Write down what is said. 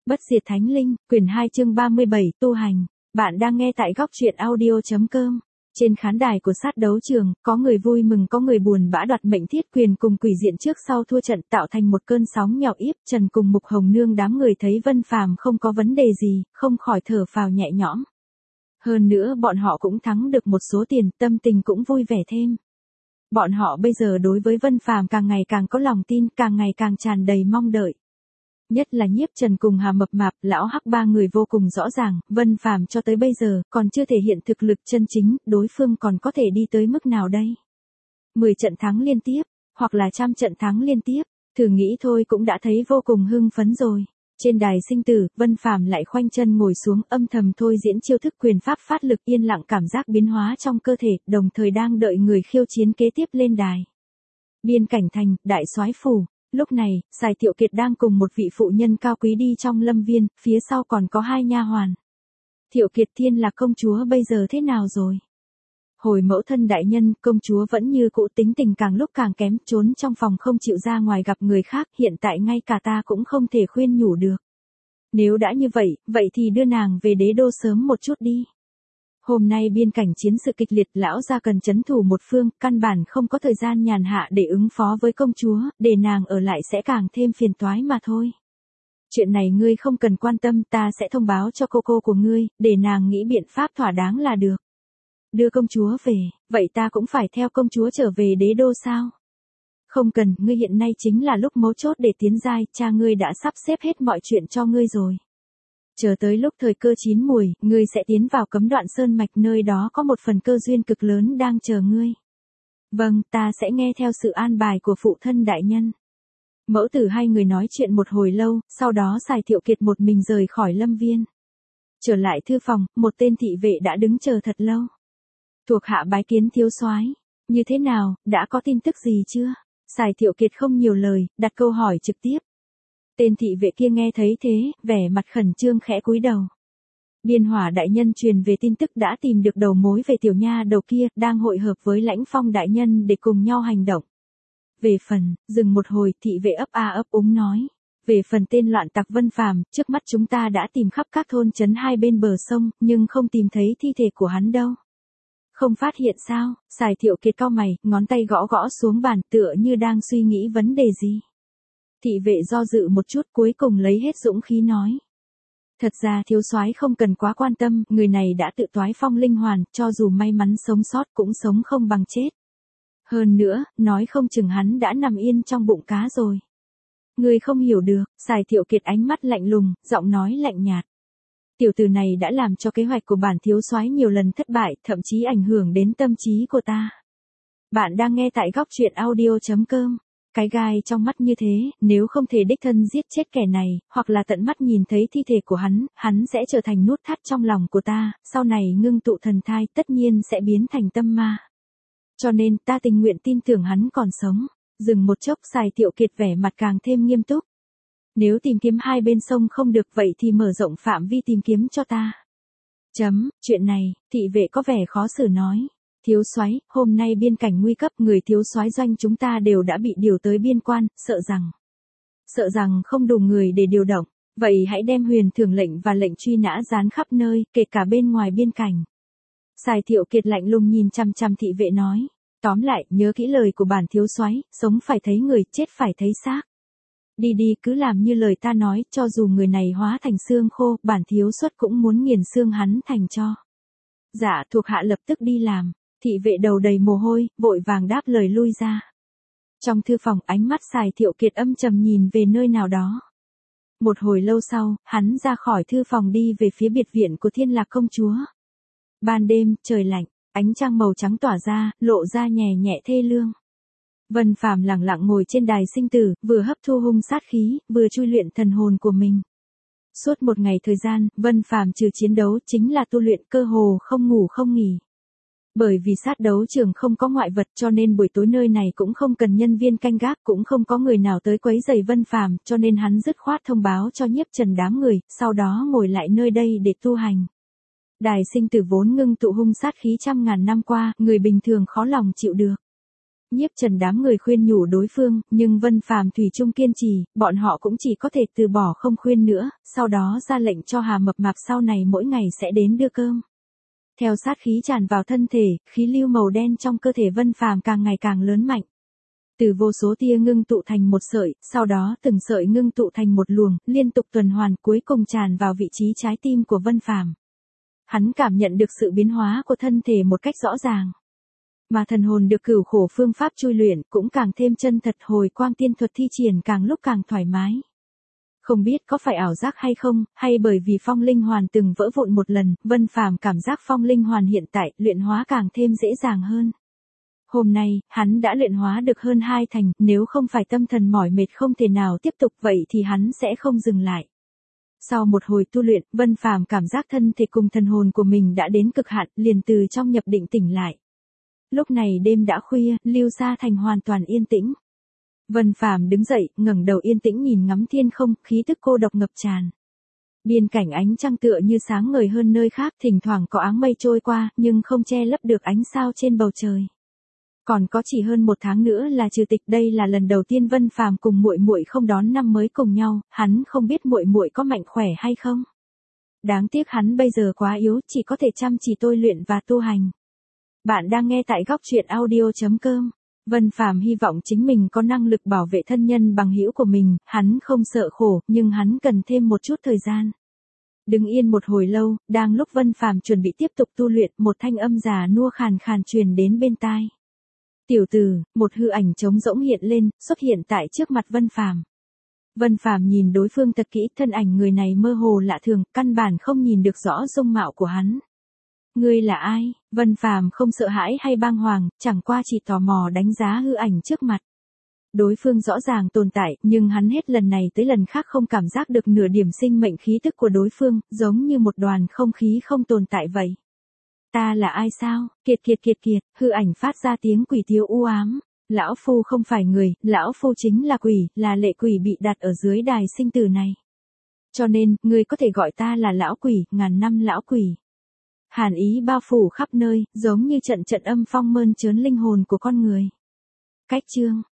Bất diệt thánh linh, quyển 2 chương 37, tu hành. Bạn đang nghe tại góc truyện audio.com. Trên khán đài của sát đấu trường, có người vui mừng có người buồn bã đoạt mệnh thiết quyền cùng quỷ diện trước sau thua trận tạo thành một cơn sóng nhạo yếp. Trần cùng Mục Hồng Nương đám người thấy Vân Phàm không có vấn đề gì, không khỏi thở phào nhẹ nhõm. Hơn nữa bọn họ cũng thắng được một số tiền, tâm tình cũng vui vẻ thêm. Bọn họ bây giờ đối với Vân Phàm càng ngày càng có lòng tin, càng ngày càng tràn đầy mong đợi. Nhất là Nhiếp Trần cùng Hà Mập Mạp, Lão Hắc ba người vô cùng rõ ràng, Vân Phàm cho tới bây giờ còn chưa thể hiện thực lực chân chính, đối phương còn có thể đi tới mức nào đây? 10 trận thắng liên tiếp, hoặc là 100 trận thắng liên tiếp, thử nghĩ thôi cũng đã thấy vô cùng hưng phấn rồi. Trên đài sinh tử, Vân Phàm lại khoanh chân ngồi xuống âm thầm thôi diễn chiêu thức quyền pháp phát lực, yên lặng cảm giác biến hóa trong cơ thể, đồng thời đang đợi người khiêu chiến kế tiếp lên đài. Biên cảnh thành, đại soái phủ. Lúc này, Sài Thiệu Kiệt đang cùng một vị phụ nhân cao quý đi trong lâm viên, phía sau còn có 2 nha hoàn. Thiệu Kiệt Thiên là công chúa bây giờ thế nào rồi? Hồi mẫu thân đại nhân, công chúa vẫn như cũ, tính tình càng lúc càng kém, trốn trong phòng không chịu ra ngoài gặp người khác, hiện tại ngay cả ta cũng không thể khuyên nhủ được. Nếu đã như vậy, vậy thì đưa nàng về đế đô sớm một chút đi. Hôm nay biên cảnh chiến sự kịch liệt, lão gia cần trấn thủ một phương, căn bản không có thời gian nhàn hạ để ứng phó với công chúa, để nàng ở lại sẽ càng thêm phiền toái mà thôi. Chuyện này ngươi không cần quan tâm, ta sẽ thông báo cho cô của ngươi, để nàng nghĩ biện pháp thỏa đáng là được. Đưa công chúa về, vậy ta cũng phải theo công chúa trở về đế đô sao? Không cần, ngươi hiện nay chính là lúc mấu chốt để tiến giai, cha ngươi đã sắp xếp hết mọi chuyện cho ngươi rồi. Chờ tới lúc thời cơ chín muồi, ngươi sẽ tiến vào Cấm Đoạn Sơn Mạch, nơi đó có một phần cơ duyên cực lớn đang chờ ngươi. Vâng, ta sẽ nghe theo sự an bài của phụ thân đại nhân. Mẫu tử hai người nói chuyện một hồi lâu, sau đó Sài Thiệu Kiệt một mình rời khỏi lâm viên. Trở lại thư phòng, một tên thị vệ đã đứng chờ thật lâu. Thuộc hạ bái kiến thiếu soái. Như thế nào, đã có tin tức gì chưa? Sài Thiệu Kiệt không nhiều lời, đặt câu hỏi trực tiếp. Tên thị vệ kia nghe thấy thế, vẻ mặt khẩn trương khẽ cúi đầu. Biên Hỏa đại nhân truyền về tin tức đã tìm được đầu mối về tiểu nha đầu kia, đang hội hợp với Lãnh Phong đại nhân để cùng nhau hành động. Về phần, dừng một hồi, thị vệ ấp a ấp úng nói. Về phần tên loạn tặc Vân Phàm, trước mắt chúng ta đã tìm khắp các thôn trấn hai bên bờ sông, nhưng không tìm thấy thi thể của hắn đâu. Không phát hiện sao? Sài Thiệu Kiệt cau mày, ngón tay gõ gõ xuống bàn, tựa như đang suy nghĩ vấn đề gì. Thị vệ do dự một chút, cuối cùng lấy hết dũng khí nói. Thật ra thiếu soái không cần quá quan tâm, người này đã tự toái phong linh hoàn, cho dù may mắn sống sót cũng sống không bằng chết. Hơn nữa, nói không chừng hắn đã nằm yên trong bụng cá rồi. Người không hiểu được, Sài Thiệu Kiệt ánh mắt lạnh lùng, giọng nói lạnh nhạt. Tiểu tử này đã làm cho kế hoạch của bản thiếu soái nhiều lần thất bại, thậm chí ảnh hưởng đến tâm trí của ta. Bạn đang nghe tại góc truyện audio.com. Cái gai trong mắt như thế, nếu không thể đích thân giết chết kẻ này, hoặc là tận mắt nhìn thấy thi thể của hắn sẽ trở thành nút thắt trong lòng của ta, sau này ngưng tụ thần thai tất nhiên sẽ biến thành tâm ma. Cho nên ta tình nguyện tin tưởng hắn còn sống. Dừng một chốc, Sài Thiệu Kiệt vẻ mặt càng thêm nghiêm túc. Nếu tìm kiếm hai bên sông không được vậy thì mở rộng phạm vi tìm kiếm cho ta. Chuyện này, thị vệ có vẻ khó xử nói. Thiếu soái, hôm nay biên cảnh nguy cấp, người thiếu soái doanh chúng ta đều đã bị điều tới biên quan, sợ rằng không đủ người để điều động, vậy hãy đem huyền thưởng lệnh và lệnh truy nã dán khắp nơi, kể cả bên ngoài biên cảnh. Sài Thiệu Kiệt lạnh lùng nhìn chằm chằm thị vệ nói, tóm lại, nhớ kỹ lời của bản thiếu soái, sống phải thấy người, chết phải thấy xác. Đi cứ làm như lời ta nói, cho dù người này hóa thành xương khô, bản thiếu xuất cũng muốn nghiền xương hắn thành tro. Dạ, thuộc hạ lập tức đi làm. Thị vệ đầu đầy mồ hôi, vội vàng đáp lời lui ra. Trong thư phòng, ánh mắt Sài Thiệu Kiệt âm trầm nhìn về nơi nào đó. Một hồi lâu sau, hắn ra khỏi thư phòng đi về phía biệt viện của Thiên Lạc công chúa. Ban đêm, trời lạnh, ánh trăng màu trắng tỏa ra, lộ ra nhẹ nhẹ thê lương. Vân Phàm lặng lặng ngồi trên đài sinh tử, vừa hấp thu hung sát khí, vừa chui luyện thần hồn của mình. Suốt một ngày thời gian, Vân Phàm trừ chiến đấu chính là tu luyện, cơ hồ không ngủ không nghỉ. Bởi vì sát đấu trường không có ngoại vật cho nên buổi tối nơi này cũng không cần nhân viên canh gác, cũng không có người nào tới quấy rầy Vân Phàm, cho nên hắn dứt khoát thông báo cho Nhiếp Trần đám người, sau đó ngồi lại nơi đây để tu hành. Đài sinh tử vốn ngưng tụ hung sát khí trăm ngàn năm qua, người bình thường khó lòng chịu được. Nhiếp Trần đám người khuyên nhủ đối phương, nhưng Vân Phàm thủy chung kiên trì, bọn họ cũng chỉ có thể từ bỏ không khuyên nữa, sau đó ra lệnh cho Hà Mập Mạp sau này mỗi ngày sẽ đến đưa cơm. Theo sát khí tràn vào thân thể, khí lưu màu đen trong cơ thể Vân Phàm càng ngày càng lớn mạnh. Từ vô số tia ngưng tụ thành một sợi, sau đó từng sợi ngưng tụ thành một luồng, liên tục tuần hoàn cuối cùng tràn vào vị trí trái tim của Vân Phàm. Hắn cảm nhận được sự biến hóa của thân thể một cách rõ ràng. Mà thần hồn được cửu khổ phương pháp chui luyện cũng càng thêm chân thật, hồi quang tiên thuật thi triển càng lúc càng thoải mái. Không biết có phải ảo giác hay không, hay bởi vì phong linh hoàn từng vỡ vụn một lần, Vân Phàm cảm giác phong linh hoàn hiện tại luyện hóa càng thêm dễ dàng hơn. Hôm nay, hắn đã luyện hóa được hơn 2 thành, nếu không phải tâm thần mỏi mệt không thể nào tiếp tục vậy thì hắn sẽ không dừng lại. Sau một hồi tu luyện, Vân Phàm cảm giác thân thể cùng thần hồn của mình đã đến cực hạn, liền từ trong nhập định tỉnh lại. Lúc này đêm đã khuya, Lưu Sa Thành hoàn toàn yên tĩnh. Vân Phàm đứng dậy, ngẩng đầu yên tĩnh nhìn ngắm thiên không, khí tức cô độc ngập tràn. Biên cảnh ánh trăng tựa như sáng ngời hơn nơi khác, thỉnh thoảng có áng mây trôi qua, nhưng không che lấp được ánh sao trên bầu trời. Còn có chỉ hơn 1 tháng nữa là trừ tịch, đây là lần đầu tiên Vân Phàm cùng muội muội không đón năm mới cùng nhau, hắn không biết muội muội có mạnh khỏe hay không. Đáng tiếc hắn bây giờ quá yếu, chỉ có thể chăm chỉ tôi luyện và tu hành. Bạn đang nghe tại góc truyện audio.com. Vân Phàm hy vọng chính mình có năng lực bảo vệ thân nhân bằng hữu của mình, hắn không sợ khổ, nhưng hắn cần thêm một chút thời gian. Đứng yên một hồi lâu, đang lúc Vân Phàm chuẩn bị tiếp tục tu luyện, một thanh âm già nua khàn khàn truyền đến bên tai. Tiểu tử, một hư ảnh trống rỗng hiện lên, xuất hiện tại trước mặt Vân Phàm. Vân Phàm nhìn đối phương thật kỹ, thân ảnh người này mơ hồ lạ thường, căn bản không nhìn được rõ dung mạo của hắn. Ngươi là ai? Vân Phàm không sợ hãi hay bàng hoàng, chẳng qua chỉ tò mò đánh giá hư ảnh trước mặt. Đối phương rõ ràng tồn tại, nhưng hắn hết lần này tới lần khác không cảm giác được nửa điểm sinh mệnh khí tức của đối phương, giống như một đoàn không khí không tồn tại vậy. Ta là ai sao? Kiệt, hư ảnh phát ra tiếng quỷ tiếu u ám. Lão phu không phải người, lão phu chính là quỷ, là lệ quỷ bị đặt ở dưới đài sinh tử này. Cho nên, ngươi có thể gọi ta là lão quỷ, ngàn năm lão quỷ. Hàn ý bao phủ khắp nơi, giống như trận âm phong mơn trớn linh hồn của con người. Cách chương